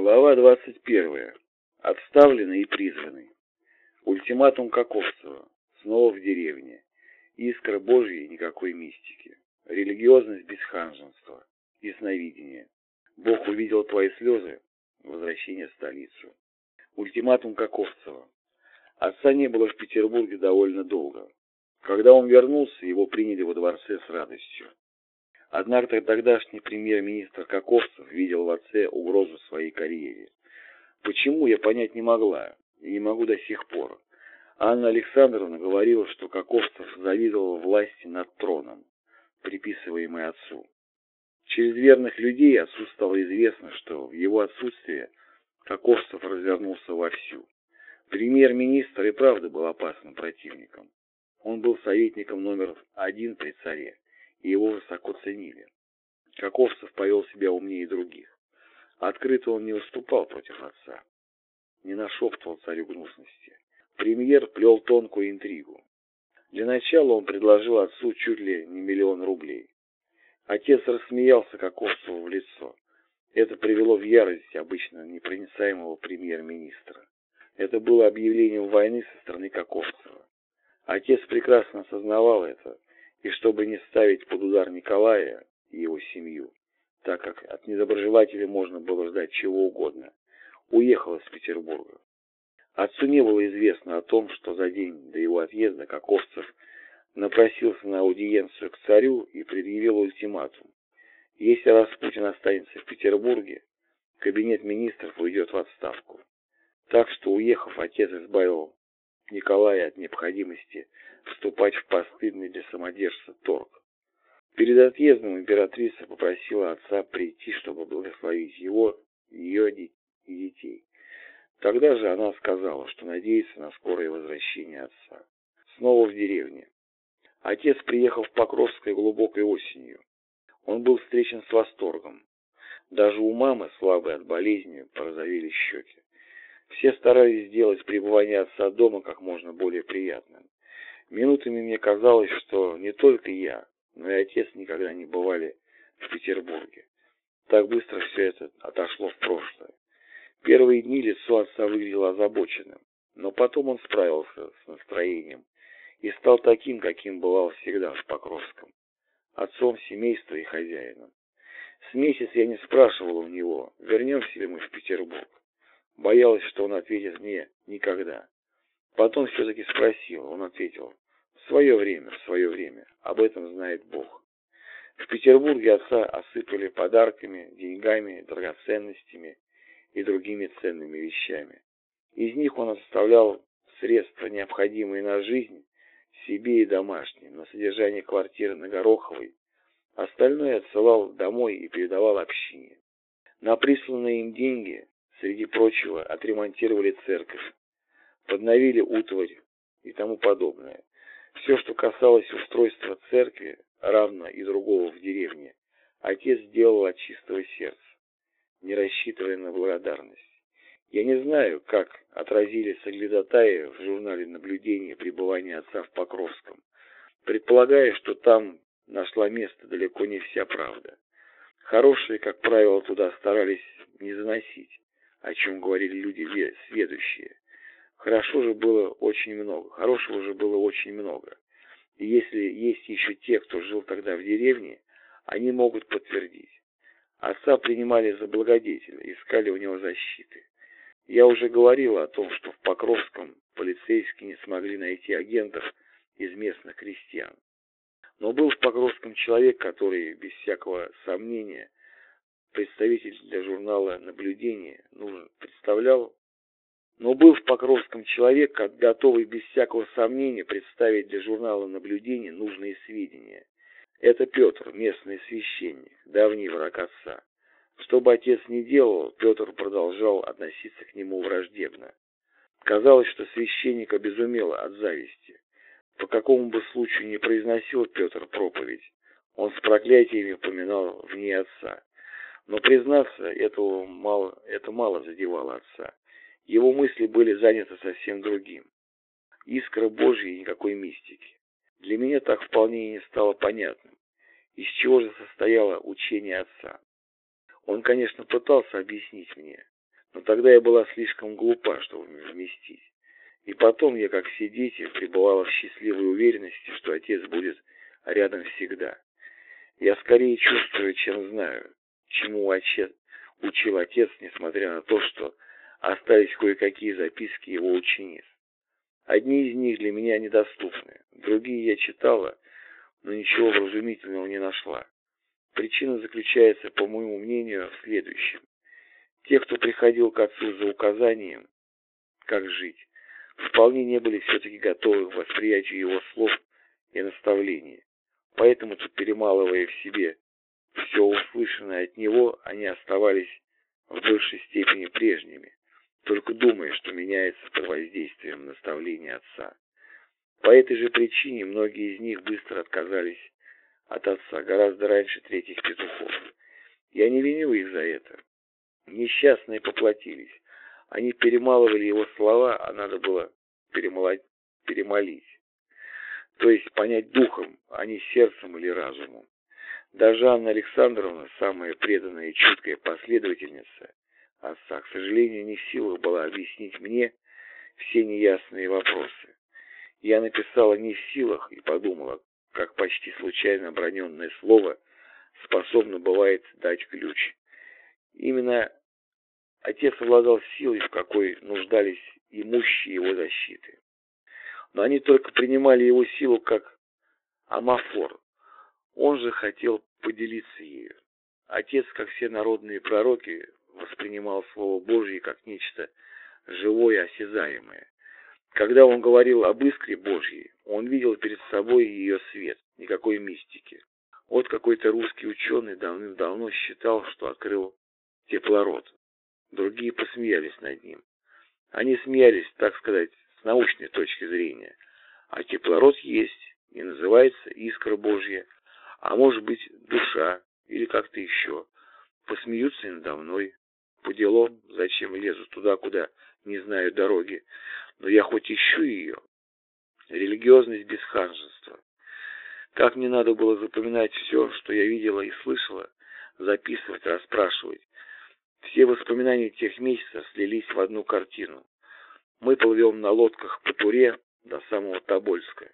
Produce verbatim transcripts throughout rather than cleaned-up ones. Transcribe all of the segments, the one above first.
Глава двадцать первая. Отставленный и призванный. Ультиматум Каковцева. Снова в деревне. Искра Божьей, никакой мистики. Религиозность без ханжества. Ясновидение. Бог увидел твои слезы. Возвращение в столицу. Ультиматум Каковцева. Отца не было в Петербурге довольно долго. Когда он вернулся, его приняли во дворце с радостью. Однако тогдашний премьер-министр Каковцев видел в отце угрозу своей карьере. Почему, я понять не могла, и не могу до сих пор. Анна Александровна говорила, что Каковцев завидовал власти над троном, приписываемой отцу. Через верных людей отцу стало известно, что в его отсутствие Каковцев развернулся вовсю. Премьер-министр и правда был опасным противником. Он был советником номер один при царе, и его высоко ценили. Каковцев повел себя умнее других. Открыто он не выступал против отца, не нашептывал царю гнусности. Премьер плел тонкую интригу. Для начала он предложил отцу чуть ли не миллион рублей. Отец рассмеялся Каковцеву в лицо. Это привело в ярость обычно непроницаемого премьер-министра. Это было объявлением войны со стороны Каковцева. Отец прекрасно осознавал это, и чтобы не ставить под удар Николая и его семью, так как от недоброжелателей можно было ждать чего угодно, уехал из Петербурга. Отцу не было известно о том, что за день до его отъезда Каковцев напросился на аудиенцию к царю и предъявил ультиматум. Если Распутин останется в Петербурге, кабинет министров уйдет в отставку. Так что, уехав, отец избавил Николая от необходимости вступать в постыдный для самодержца торг. Перед отъездом императрица попросила отца прийти, чтобы благословить его, ее и детей. Тогда же она сказала, что надеется на скорое возвращение отца. Снова в деревне. Отец приехал в Покровское глубокой осенью. Он был встречен с восторгом. Даже у мамы, слабой от болезни, порозовели щеки. Все старались сделать пребывание отца дома как можно более приятным. Минутами мне казалось, что не только я, но и отец никогда не бывали в Петербурге. Так быстро все это отошло в прошлое. Первые дни лицо отца выглядело озабоченным, но потом он справился с настроением и стал таким, каким бывал всегда в Покровском, отцом семейства и хозяином. С месяц я не спрашивал у него, вернемся ли мы в Петербург. Боялась, что он ответит мне «никогда». Потом все-таки спросил, он ответил «в свое время, в свое время, об этом знает Бог». В Петербурге отца осыпали подарками, деньгами, драгоценностями и другими ценными вещами. Из них он оставлял средства, необходимые на жизнь, себе и домашним, на содержание квартиры на Гороховой. Остальное отсылал домой и передавал общине. На присланные им деньги, среди прочего, отремонтировали церковь, подновили утварь и тому подобное. Все, что касалось устройства церкви, равно и другого в деревне, отец делал от чистого сердца, не рассчитывая на благодарность. Я не знаю, как отразили соглядатаи в журнале наблюдения пребывания отца в Покровском, предполагая, что там нашла место далеко не вся правда. Хорошие, как правило, туда старались не заносить, о чем говорили люди сведущие. Хорошо же было очень много, хорошего же было очень много. И если есть еще те, кто жил тогда в деревне, они могут подтвердить. Отца принимали за благодетеля, искали у него защиты. Я уже говорил о том, что в Покровском полицейские не смогли найти агентов из местных крестьян. Но был в Покровском человек, который, без всякого сомнения, представитель для журнала «Наблюдение», нужен, представлял, но был в Покровском человек, готовый без всякого сомнения представить для журнала «Наблюдение» нужные сведения. Это Петр, местный священник, давний враг отца. Что бы отец ни делал, Петр продолжал относиться к нему враждебно. Казалось, что священник обезумел от зависти. По какому бы случаю не произносил Петр проповедь, он с проклятиями поминал в ней отца. Но, признаться, этого мало, это мало задевало отца. Его мысли были заняты совсем другим. Искра Божьей и никакой мистики. Для меня так вполне и не стало понятным, из чего же состояло учение отца. Он, конечно, пытался объяснить мне, Но тогда я была слишком глупа, чтобы вместить. И потом я, как все дети, пребывала в счастливой уверенности, что отец будет рядом всегда. Я скорее чувствую, чем знаю, чему отец, учил отец, несмотря на то, что остались кое-какие записки его учениц. Одни из них для меня недоступны, другие я читала, но ничего вразумительного не нашла. Причина заключается, по моему мнению, в следующем. Те, кто приходил к отцу за указанием, как жить, вполне не были все-таки готовы к восприятию его слов и наставлений. Поэтому, перемалывая в себе все услышанное от него, они оставались в большей степени прежними, только думая, что меняется под воздействием наставления отца. По этой же причине многие из них быстро отказались от отца, гораздо раньше третьих петухов. Я не виню их за это. Несчастные поплатились. Они перемалывали его слова, а надо было перемолоть, перемолить. То есть понять духом, а не сердцем или разумом. Даже Анна Александровна, самая преданная и чуткая последовательница отца, к сожалению, не в силах была объяснить мне все неясные вопросы. Я написала «не в силах» и подумала, как почти случайно оброненное слово способно бывает дать ключ. Именно отец обладал силой, в какой нуждались имущие его защиты. Но они только принимали его силу как амафор. Он же хотел поделиться ею. Отец, как все народные пророки, воспринимал Слово Божье как нечто живое, осязаемое. Когда он говорил об искре Божьей, он видел перед собой ее свет, никакой мистики. Вот какой-то русский ученый давным-давно считал, что открыл теплород. Другие посмеялись над ним. Они смеялись, так сказать, с научной точки зрения. А теплород есть, и называется искра Божья, а может быть душа или как-то еще. Посмеются и надо мной. По делам, зачем лезу туда, куда не знаю дороги. Но я хоть ищу ее. Религиозность без ханжества. Как мне надо было запоминать все, что я видела и слышала, записывать, расспрашивать. Все воспоминания тех месяцев слились в одну картину. Мы плывем на лодках по Туре до самого Тобольска.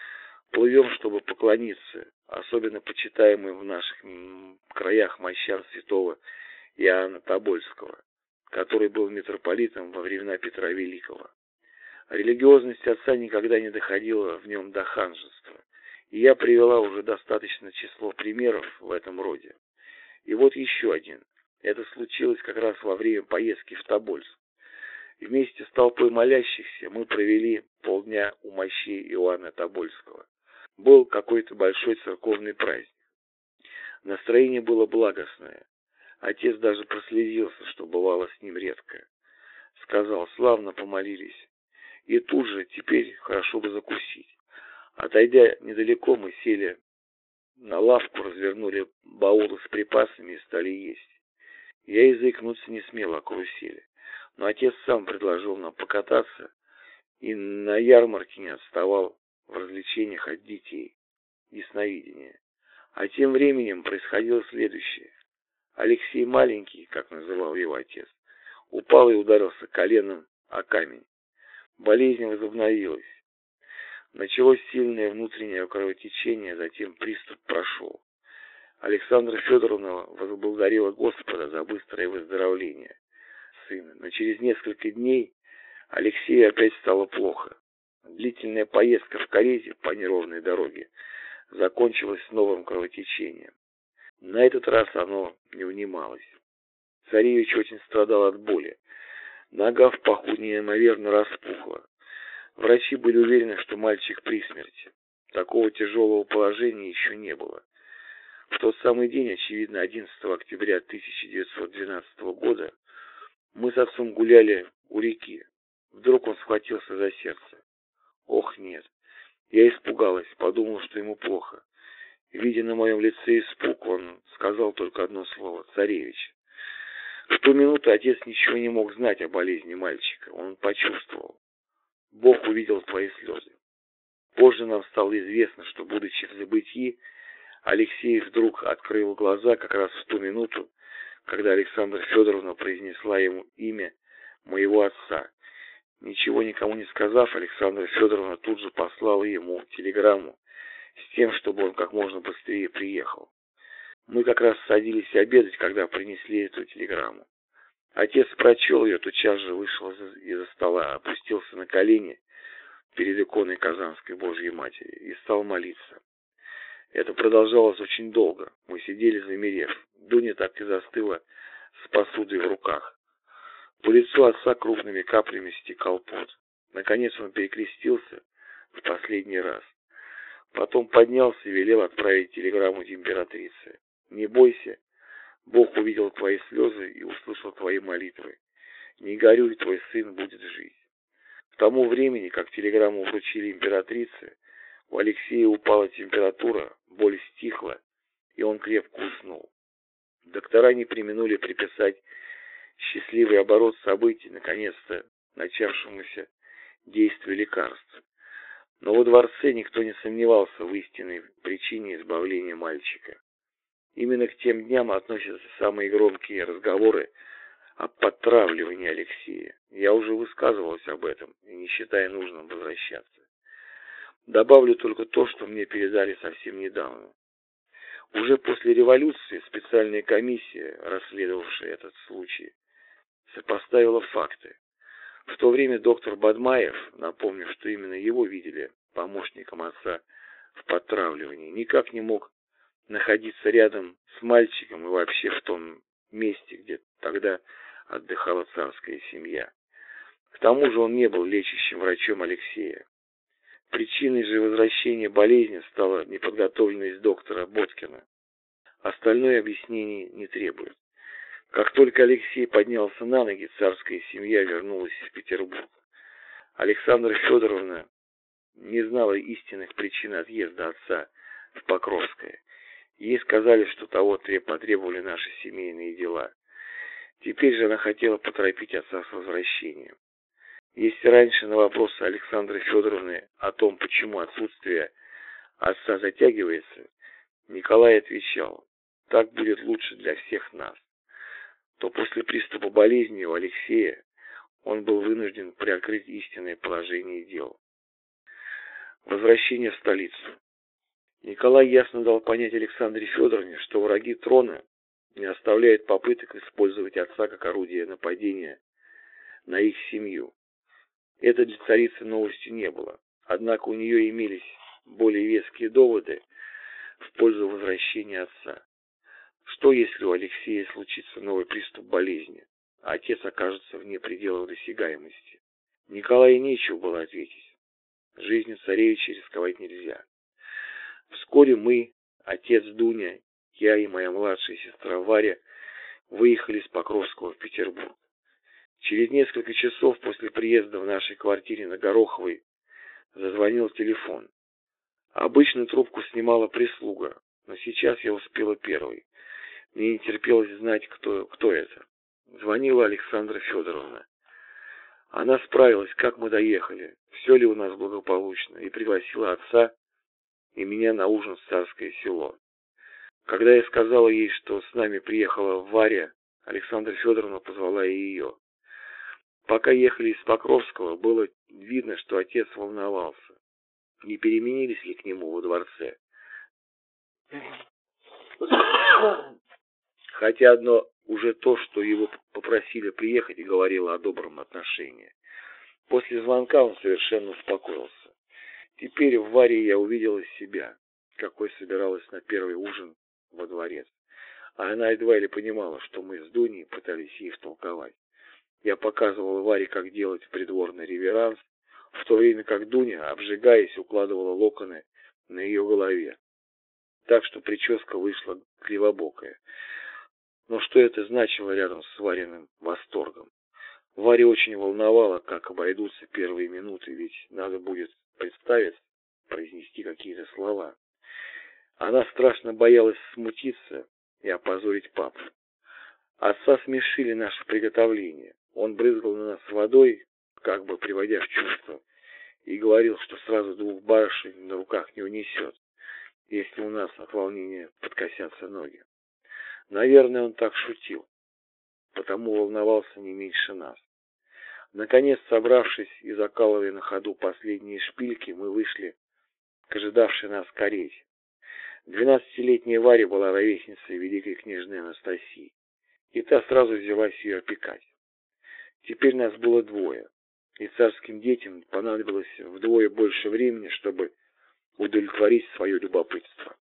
Плывем, чтобы поклониться, особенно почитаемым в наших краях мощам святого Иоанна Тобольского, который был митрополитом во времена Петра Великого. Религиозность отца никогда не доходила в нем до ханжества, и я привела уже достаточное число примеров в этом роде. И вот еще один. Это случилось как раз во время поездки в Тобольск. Вместе с толпой молящихся мы провели полдня у мощей Иоанна Тобольского. Был какой-то большой церковный праздник. Настроение было благостное. Отец даже прослезился, что бывало с ним редко. Сказал, славно помолились. И тут же, теперь хорошо бы закусить. Отойдя недалеко, мы сели на лавку, развернули баулы с припасами и стали есть. Я и заикнуться не смела о карусели. Но отец сам предложил нам покататься и на ярмарке не отставал в развлечениях от детей, ясновидения. А тем временем происходило следующее. Алексей маленький, как называл его отец, упал и ударился коленом о камень. Болезнь возобновилась. Началось сильное внутреннее кровотечение, затем приступ прошел. Александра Федоровна возблагодарила Господа за быстрое выздоровление сына, но через несколько дней Алексею опять стало плохо. Длительная поездка в карете по неровной дороге закончилась новым кровотечением. На этот раз оно не унималось. Царевич очень страдал от боли. Нога в паху неимоверно распухла. Врачи были уверены, что мальчик при смерти. Такого тяжелого положения еще не было. В тот самый день, очевидно, одиннадцатого октября тысяча девятьсот двенадцатого года, мы с отцом гуляли у реки. Вдруг он схватился за сердце. Ох, нет. Я испугалась, подумала, что ему плохо. Видя на моем лице испуг, он сказал только одно слово — «Царевич». В ту минуту отец ничего не мог знать о болезни мальчика. Он почувствовал. Бог увидел твои слезы. Позже нам стало известно, что, будучи в забытии, Алексей вдруг открыл глаза как раз в ту минуту, когда Александра Федоровна произнесла ему имя моего отца. Ничего никому не сказав, Александра Федоровна тут же послала ему телеграмму с тем, чтобы он как можно быстрее приехал. Мы как раз садились обедать, когда принесли эту телеграмму. Отец прочел ее, тотчас же вышел из-за стола, опустился на колени перед иконой Казанской Божьей Матери и стал молиться. Это продолжалось очень долго. Мы сидели замерев. Дуня так и застыла с посудой в руках. По лицу отца крупными каплями стекал пот. Наконец он перекрестился в последний раз. Потом поднялся и велел отправить телеграмму императрице. «Не бойся, Бог увидел твои слезы и услышал твои молитвы. Не горюй, твой сын будет жить». К тому времени, как телеграмму вручили императрице, у Алексея упала температура, боль стихла, и он крепко уснул. Доктора не преминули приписать счастливый оборот событий, наконец-то начавшемуся действию лекарств. Но во дворце никто не сомневался в истинной причине избавления мальчика. Именно к тем дням относятся самые громкие разговоры о подтравливании Алексея. Я уже высказывалась об этом, и не считая нужным возвращаться. Добавлю только то, что мне передали совсем недавно. Уже после революции специальная комиссия, расследовавшая этот случай, сопоставила факты. В то время доктор Бадмаев, напомню, что именно его видели помощником отца в подтравливании, никак не мог находиться рядом с мальчиком и вообще в том месте, где тогда отдыхала царская семья. К тому же он не был лечащим врачом Алексея. Причиной же возвращения болезни стала неподготовленность доктора Боткина. Остальное объяснений не требует. Как только Алексей поднялся на ноги, царская семья вернулась в Петербург. Александра Федоровна не знала истинных причин отъезда отца в Покровское. Ей сказали, что того потребовали наши семейные дела. Теперь же она хотела поторопить отца с возвращением. Если раньше на вопросы Александры Федоровны о том, почему отсутствие отца затягивается, Николай отвечал: «Так будет лучше для всех нас», то после приступа болезни у Алексея он был вынужден приоткрыть истинное положение дел. Возвращение в столицу. Николай ясно дал понять Александре Федоровне, что враги трона не оставляют попыток использовать отца как орудие нападения на их семью. Это для царицы новостью не было, однако у нее имелись более веские доводы в пользу возвращения отца. Что если у Алексея случится новый приступ болезни, а отец окажется вне пределов досягаемости? Николаю нечего было ответить. Жизнью царевича рисковать нельзя. Вскоре мы, отец Дуня, я и моя младшая сестра Варя, выехали с Покровского в Петербург. Через несколько часов после приезда в нашей квартире на Гороховой зазвонил телефон. Обычно трубку снимала прислуга, но сейчас я успела первой. Мне не терпелось знать, кто, кто это. Звонила Александра Федоровна. Она справилась, как мы доехали, все ли у нас благополучно, и пригласила отца и меня на ужин в Царское Село. Когда я сказала ей, что с нами приехала Варя, Александра Федоровна позвала и ее. Пока ехали из Покровского, было видно, что отец волновался. Не переменились ли к нему во дворце? Хотя одно уже то, что его попросили приехать, и говорило о добром отношении. После звонка он совершенно успокоился. Теперь в Варе я увидела себя, какой собиралась на первый ужин во дворец. А она едва ли понимала, что мы с Дуней пытались ей втолковать. Я показывал Варе, как делать придворный реверанс, в то время как Дуня, обжигаясь, укладывала локоны на ее голове. Так что прическа вышла кривобокая. Но что это значило рядом с Вариным восторгом? Варя очень волновала, как обойдутся первые минуты, ведь надо будет представить, произнести какие-то слова. Она страшно боялась смутиться и опозорить папу. Отца смешили наши приготовления. Он брызгал на нас водой, как бы приводя в чувство, и говорил, что сразу двух барышень на руках не унесет, если у нас от волнения подкосятся ноги. Наверное, он так шутил. потому волновался не меньше нас. Наконец, собравшись и закалывая на ходу последние шпильки, мы вышли к ожидавшей нас карете. Двенадцатилетняя Варя была ровесницей великой княжны Анастасии, и та сразу взялась ее опекать. Теперь нас было двое, и царским детям понадобилось вдвое больше времени, чтобы удовлетворить свое любопытство.